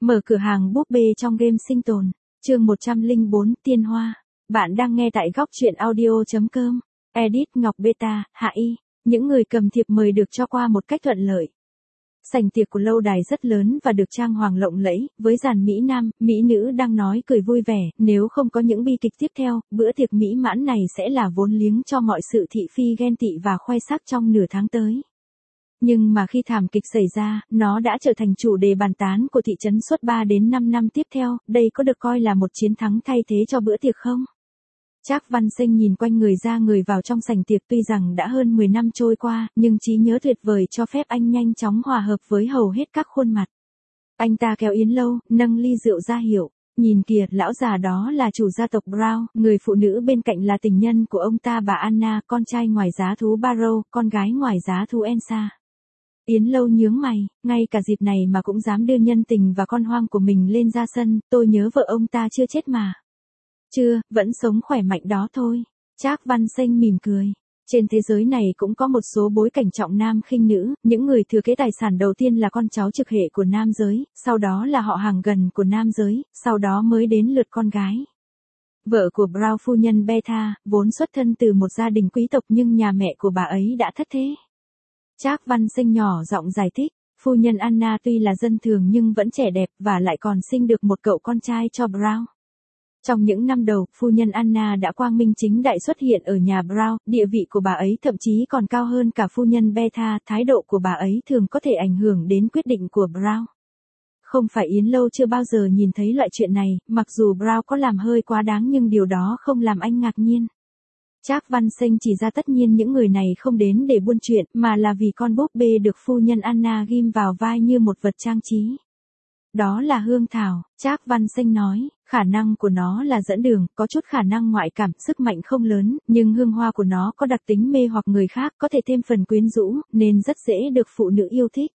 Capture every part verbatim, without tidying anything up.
Mở cửa hàng búp bê trong game sinh tồn. Chương một trăm lẻ bốn Tiên Hoa. Bạn đang nghe tại góc truyện audio chấm com. Edit Ngọc Beta, Hạ Y. Những người cầm thiệp mời được cho qua một cách thuận lợi. Sảnh tiệc của lâu đài rất lớn và được trang hoàng lộng lẫy, với dàn mỹ nam, mỹ nữ đang nói cười vui vẻ, nếu không có những bi kịch tiếp theo, bữa tiệc mỹ mãn này sẽ là vốn liếng cho mọi sự thị phi ghen tị và khoe sắc trong nửa tháng tới. Nhưng mà khi thảm kịch xảy ra, nó đã trở thành chủ đề bàn tán của thị trấn suốt ba đến năm năm tiếp theo, đây có được coi là một chiến thắng thay thế cho bữa tiệc không? Trác Văn Sinh nhìn quanh người ra người vào trong sảnh tiệc, tuy rằng đã hơn mười năm trôi qua, nhưng trí nhớ tuyệt vời cho phép anh nhanh chóng hòa hợp với hầu hết các khuôn mặt. Anh ta kéo Yến Lâu, nâng ly rượu ra hiệu, nhìn kìa, lão già đó là chủ gia tộc Brown, người phụ nữ bên cạnh là tình nhân của ông ta bà Anna, con trai ngoài giá thú Barrow, con gái ngoài giá thú Elsa. Yến Lâu nhướng mày, ngay cả dịp này mà cũng dám đưa nhân tình và con hoang của mình lên ra sân, tôi nhớ vợ ông ta chưa chết mà. Chưa, vẫn sống khỏe mạnh đó thôi. Trác Văn Sinh mỉm cười. Trên thế giới này cũng có một số bối cảnh trọng nam khinh nữ, những người thừa kế tài sản đầu tiên là con cháu trực hệ của nam giới, sau đó là họ hàng gần của nam giới, sau đó mới đến lượt con gái. Vợ của Brown, phu nhân Beta, vốn xuất thân từ một gia đình quý tộc nhưng nhà mẹ của bà ấy đã thất thế. Trác Văn Sinh nhỏ giọng giải thích, phu nhân Anna tuy là dân thường nhưng vẫn trẻ đẹp và lại còn sinh được một cậu con trai cho Brown. Trong những năm đầu, phu nhân Anna đã quang minh chính đại xuất hiện ở nhà Brown, địa vị của bà ấy thậm chí còn cao hơn cả phu nhân Beta, thái độ của bà ấy thường có thể ảnh hưởng đến quyết định của Brown. Không phải Yến Lâu chưa bao giờ nhìn thấy loại chuyện này, mặc dù Brown có làm hơi quá đáng nhưng điều đó không làm anh ngạc nhiên. Trác Văn Sinh chỉ ra tất nhiên những người này không đến để buôn chuyện, mà là vì con búp bê được phu nhân Anna ghim vào vai như một vật trang trí. Đó là hương thảo, Trác Văn Sinh nói, khả năng của nó là dẫn đường, có chút khả năng ngoại cảm, sức mạnh không lớn, nhưng hương hoa của nó có đặc tính mê hoặc người khác, có thể thêm phần quyến rũ, nên rất dễ được phụ nữ yêu thích.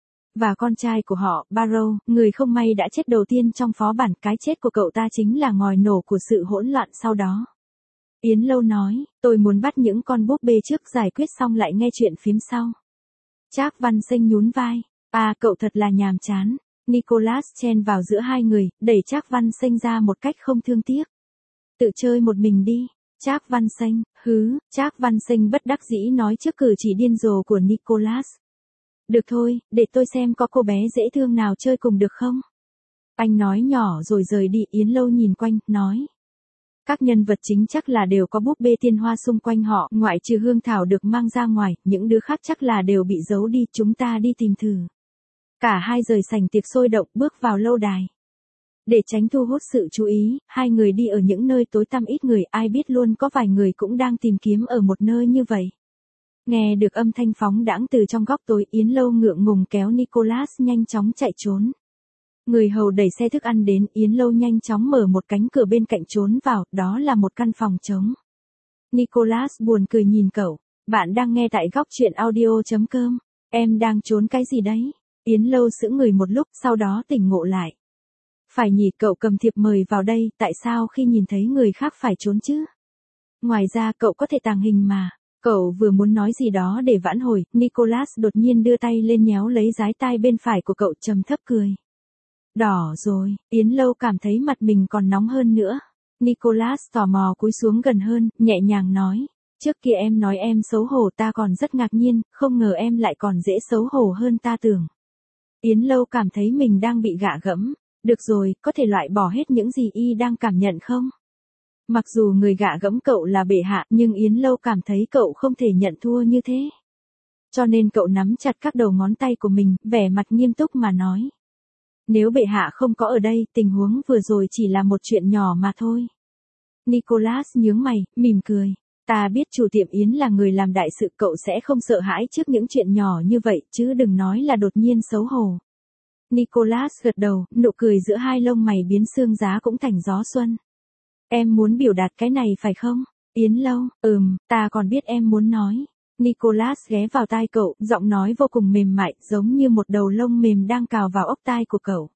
Và con trai của họ, Barrow, người không may đã chết đầu tiên trong phó bản, cái chết của cậu ta chính là ngòi nổ của sự hỗn loạn sau đó. Yến Lâu nói, tôi muốn bắt những con búp bê trước, giải quyết xong lại nghe chuyện phím sau. Trác Văn Sinh nhún vai, à cậu thật là nhàm chán. Nicholas chen vào giữa hai người, đẩy Trác Văn Sinh ra một cách không thương tiếc. Tự chơi một mình đi. Trác Văn Sinh, hứ, Trác Văn Sinh bất đắc dĩ nói trước cử chỉ điên rồ của Nicholas. Được thôi, để tôi xem có cô bé dễ thương nào chơi cùng được không? Anh nói nhỏ rồi rời đi. Yến Lâu nhìn quanh, nói. Các nhân vật chính chắc là đều có búp bê tiên hoa xung quanh họ, ngoại trừ hương thảo được mang ra ngoài, những đứa khác chắc là đều bị giấu đi, chúng ta đi tìm thử. Cả hai rời sảnh tiệc sôi động, bước vào lâu đài. Để tránh thu hút sự chú ý, hai người đi ở những nơi tối tăm ít người, ai biết luôn có vài người cũng đang tìm kiếm ở một nơi như vậy. Nghe được âm thanh phóng đãng từ trong góc tối, Yến Lâu ngượng ngùng kéo Nicholas nhanh chóng chạy trốn. Người hầu đẩy xe thức ăn đến, Yến Lâu nhanh chóng mở một cánh cửa bên cạnh trốn vào, đó là một căn phòng trống. Nicholas buồn cười nhìn cậu, bạn đang nghe tại góc truyện audio chấm com, em đang trốn cái gì đấy? Yến Lâu sững người một lúc, sau đó tỉnh ngộ lại. Phải nhỉ, cậu cầm thiệp mời vào đây, tại sao khi nhìn thấy người khác phải trốn chứ? Ngoài ra cậu có thể tàng hình mà. Cậu vừa muốn nói gì đó để vãn hồi, Nicholas đột nhiên đưa tay lên nhéo lấy dái tai bên phải của cậu, trầm thấp cười. Đỏ rồi, Yến Lâu cảm thấy mặt mình còn nóng hơn nữa. Nicholas tò mò cúi xuống gần hơn, nhẹ nhàng nói. Trước kia em nói em xấu hổ, ta còn rất ngạc nhiên, không ngờ em lại còn dễ xấu hổ hơn ta tưởng. Yến Lâu cảm thấy mình đang bị gạ gẫm. Được rồi, có thể loại bỏ hết những gì y đang cảm nhận không? Mặc dù người gạ gẫm cậu là bệ hạ, nhưng Yến Lâu cảm thấy cậu không thể nhận thua như thế. Cho nên cậu nắm chặt các đầu ngón tay của mình, vẻ mặt nghiêm túc mà nói. Nếu bệ hạ không có ở đây, tình huống vừa rồi chỉ là một chuyện nhỏ mà thôi. Nicholas nhướng mày, mỉm cười. Ta biết chủ tiệm Yến là người làm đại sự, cậu sẽ không sợ hãi trước những chuyện nhỏ như vậy, chứ đừng nói là đột nhiên xấu hổ. Nicholas gật đầu, nụ cười giữa hai lông mày biến xương giá cũng thành gió xuân. Em muốn biểu đạt cái này phải không? Yến Lâu, ừm, ta còn biết em muốn nói. Nicholas ghé vào tai cậu, giọng nói vô cùng mềm mại, giống như một đầu lông mềm đang cào vào ốc tai của cậu.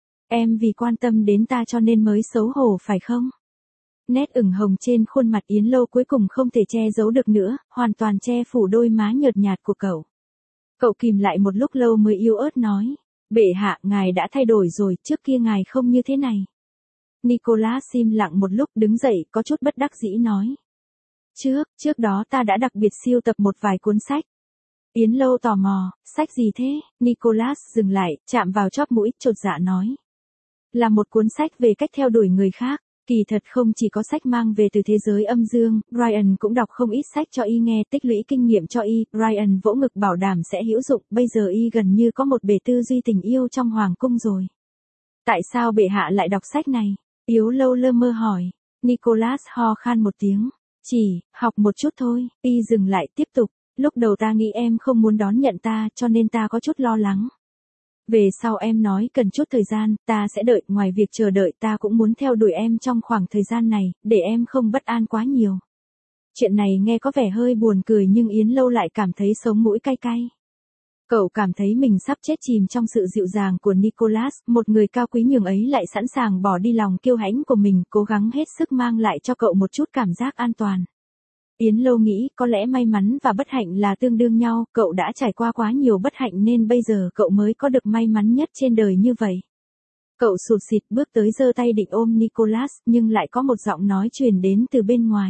Em vì quan tâm đến ta cho nên mới xấu hổ phải không? Nét ửng hồng trên khuôn mặt Yến Lâu cuối cùng không thể che giấu được nữa, hoàn toàn che phủ đôi má nhợt nhạt của cậu. Cậu kìm lại một lúc lâu mới yếu ớt nói. Bệ hạ, ngài đã thay đổi rồi, trước kia ngài không như thế này. Nicholas im lặng một lúc đứng dậy có chút bất đắc dĩ nói. Trước, trước đó ta đã đặc biệt siêu tập một vài cuốn sách. Yến Lâu tò mò, sách gì thế? Nicholas dừng lại, chạm vào chóp mũi, chột dạ nói. Là một cuốn sách về cách theo đuổi người khác. Kỳ thật không chỉ có sách mang về từ thế giới âm dương, Brian cũng đọc không ít sách cho y nghe, tích lũy kinh nghiệm cho y. Brian vỗ ngực bảo đảm sẽ hữu dụng, bây giờ y gần như có một bề tư duy tình yêu trong hoàng cung rồi. Tại sao bệ hạ lại đọc sách này? Yến Lâu lơ mơ hỏi. Nicholas ho khan một tiếng. Chỉ, học một chút thôi. Y dừng lại tiếp tục. Lúc đầu ta nghĩ em không muốn đón nhận ta, cho nên ta có chút lo lắng. Về sau em nói cần chút thời gian, ta sẽ đợi, ngoài việc chờ đợi ta cũng muốn theo đuổi em trong khoảng thời gian này, để em không bất an quá nhiều. Chuyện này nghe có vẻ hơi buồn cười nhưng Yến Lâu lại cảm thấy sống mũi cay cay. Cậu cảm thấy mình sắp chết chìm trong sự dịu dàng của Nicholas, một người cao quý nhường ấy lại sẵn sàng bỏ đi lòng kiêu hãnh của mình, cố gắng hết sức mang lại cho cậu một chút cảm giác an toàn. Yến Lâu nghĩ có lẽ may mắn và bất hạnh là tương đương nhau, cậu đã trải qua quá nhiều bất hạnh nên bây giờ cậu mới có được may mắn nhất trên đời như vậy. Cậu sụt sịt bước tới giơ tay định ôm Nicholas nhưng lại có một giọng nói truyền đến từ bên ngoài.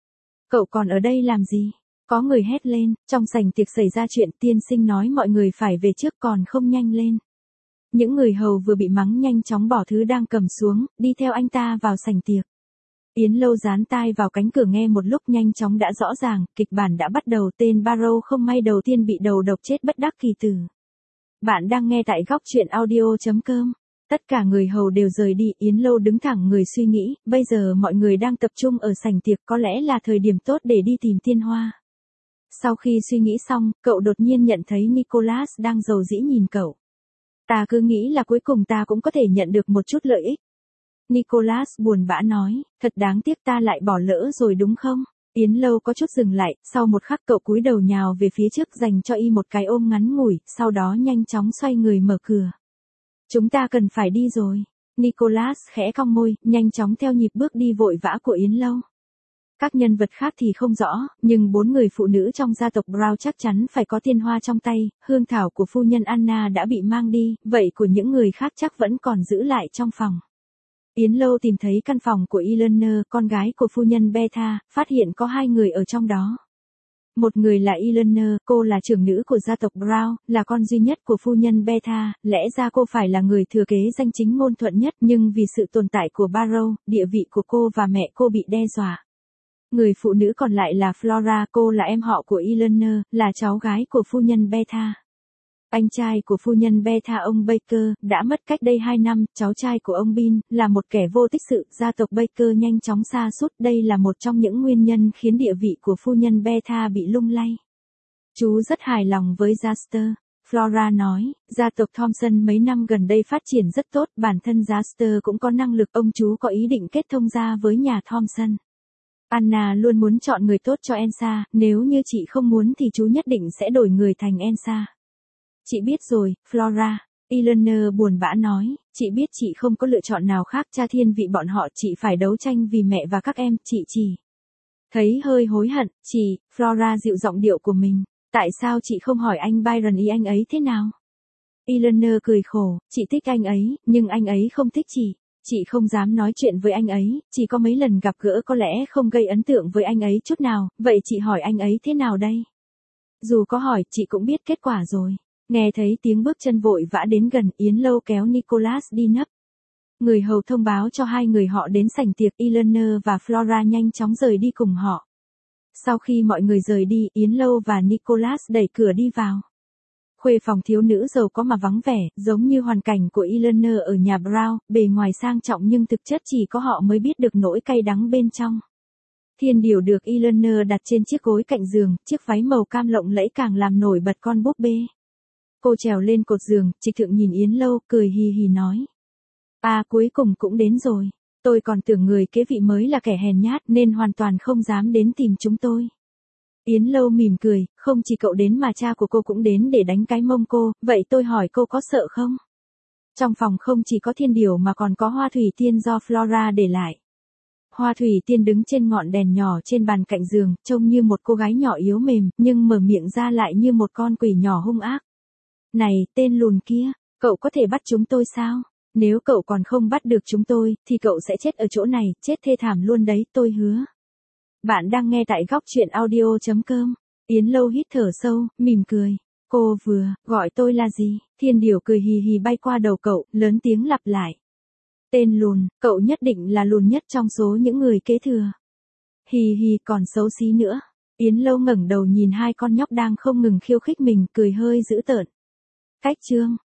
Cậu còn ở đây làm gì? Có người hét lên, trong sảnh tiệc xảy ra chuyện, tiên sinh nói mọi người phải về trước còn không nhanh lên. Những người hầu vừa bị mắng nhanh chóng bỏ thứ đang cầm xuống, đi theo anh ta vào sảnh tiệc. Yến Lâu dán tai vào cánh cửa nghe một lúc nhanh chóng đã rõ ràng, kịch bản đã bắt đầu, tên Barrow không may đầu tiên bị đầu độc chết bất đắc kỳ tử. Bạn đang nghe tại góc truyện audio chấm com. Tất cả người hầu đều rời đi, Yến Lâu đứng thẳng người suy nghĩ, bây giờ mọi người đang tập trung ở sảnh tiệc có lẽ là thời điểm tốt để đi tìm Tiên Hoa. Sau khi suy nghĩ xong, cậu đột nhiên nhận thấy Nicholas đang rầu rĩ nhìn cậu. Ta cứ nghĩ là cuối cùng ta cũng có thể nhận được một chút lợi ích. Nicholas buồn bã nói, thật đáng tiếc ta lại bỏ lỡ rồi đúng không? Yến Lâu có chút dừng lại, sau một khắc cậu cúi đầu nhào về phía trước dành cho y một cái ôm ngắn ngủi, sau đó nhanh chóng xoay người mở cửa. Chúng ta cần phải đi rồi. Nicholas khẽ cong môi, nhanh chóng theo nhịp bước đi vội vã của Yến Lâu. Các nhân vật khác thì không rõ, nhưng bốn người phụ nữ trong gia tộc Brown chắc chắn phải có Tiên Hoa trong tay, hương thảo của phu nhân Anna đã bị mang đi, vậy của những người khác chắc vẫn còn giữ lại trong phòng. Yến Lâu tìm thấy căn phòng của Eleanor, con gái của phu nhân Betha, phát hiện có hai người ở trong đó. Một người là Eleanor, cô là trưởng nữ của gia tộc Brown, là con duy nhất của phu nhân Betha, lẽ ra cô phải là người thừa kế danh chính ngôn thuận nhất nhưng vì sự tồn tại của Barrow, địa vị của cô và mẹ cô bị đe dọa. Người phụ nữ còn lại là Flora, cô là em họ của Eleanor, là cháu gái của phu nhân Betha. Anh trai của phu nhân Betha ông Baker, đã mất cách đây hai năm, cháu trai của ông Bin, là một kẻ vô tích sự, gia tộc Baker nhanh chóng sa sút, đây là một trong những nguyên nhân khiến địa vị của phu nhân Betha bị lung lay. Chú rất hài lòng với Jasper. Flora nói, gia tộc Thompson mấy năm gần đây phát triển rất tốt, bản thân Jasper cũng có năng lực, ông chú có ý định kết thông gia với nhà Thompson. Anna luôn muốn chọn người tốt cho Elsa, nếu như chị không muốn thì chú nhất định sẽ đổi người thành Elsa. Chị biết rồi, Flora. Eleanor buồn bã nói, chị biết chị không có lựa chọn nào khác, cha thiên vị bọn họ, chị phải đấu tranh vì mẹ và các em, chị chỉ thấy hơi hối hận. Chị, Flora dịu giọng điệu của mình, tại sao chị không hỏi anh Byron ý anh ấy thế nào? Eleanor cười khổ, chị thích anh ấy, nhưng anh ấy không thích chị. Chị không dám nói chuyện với anh ấy, chỉ có mấy lần gặp gỡ có lẽ không gây ấn tượng với anh ấy chút nào, vậy chị hỏi anh ấy thế nào đây? Dù có hỏi, chị cũng biết kết quả rồi. Nghe thấy tiếng bước chân vội vã đến gần, Yến Lâu kéo Nicholas đi nấp. Người hầu thông báo cho hai người họ đến sảnh tiệc, Eleanor và Flora nhanh chóng rời đi cùng họ. Sau khi mọi người rời đi, Yến Lâu và Nicholas đẩy cửa đi vào. Khuê phòng thiếu nữ giàu có mà vắng vẻ, giống như hoàn cảnh của Eleanor ở nhà Brown, bề ngoài sang trọng nhưng thực chất chỉ có họ mới biết được nỗi cay đắng bên trong. Thiên điều được Eleanor đặt trên chiếc gối cạnh giường, chiếc váy màu cam lộng lẫy càng làm nổi bật con búp bê. Cô trèo lên cột giường, Trịch Thượng nhìn Yến Lâu, cười hì hì nói. À cuối cùng cũng đến rồi, tôi còn tưởng người kế vị mới là kẻ hèn nhát nên hoàn toàn không dám đến tìm chúng tôi. Yến Lâu mỉm cười, không chỉ cậu đến mà cha của cô cũng đến để đánh cái mông cô, vậy tôi hỏi cô có sợ không? Trong phòng không chỉ có thiên điều mà còn có hoa thủy tiên do Flora để lại. Hoa thủy tiên đứng trên ngọn đèn nhỏ trên bàn cạnh giường, trông như một cô gái nhỏ yếu mềm, nhưng mở miệng ra lại như một con quỷ nhỏ hung ác. Này, tên lùn kia, Cậu có thể bắt chúng tôi sao? Nếu cậu còn không bắt được chúng tôi, thì cậu sẽ chết ở chỗ này, chết thê thảm luôn đấy, tôi hứa. Bạn đang nghe tại góc chuyện audio chấm com. Yến Lâu hít thở sâu, mỉm cười. Cô vừa, gọi tôi là gì? Thiên Điểu cười hì hì bay qua đầu cậu, lớn tiếng lặp lại. Tên lùn, cậu nhất định là lùn nhất trong số những người kế thừa. Hì hì, còn xấu xí nữa. Yến Lâu ngẩng đầu nhìn hai con nhóc đang không ngừng khiêu khích mình, cười hơi dữ tợn. Cách chương.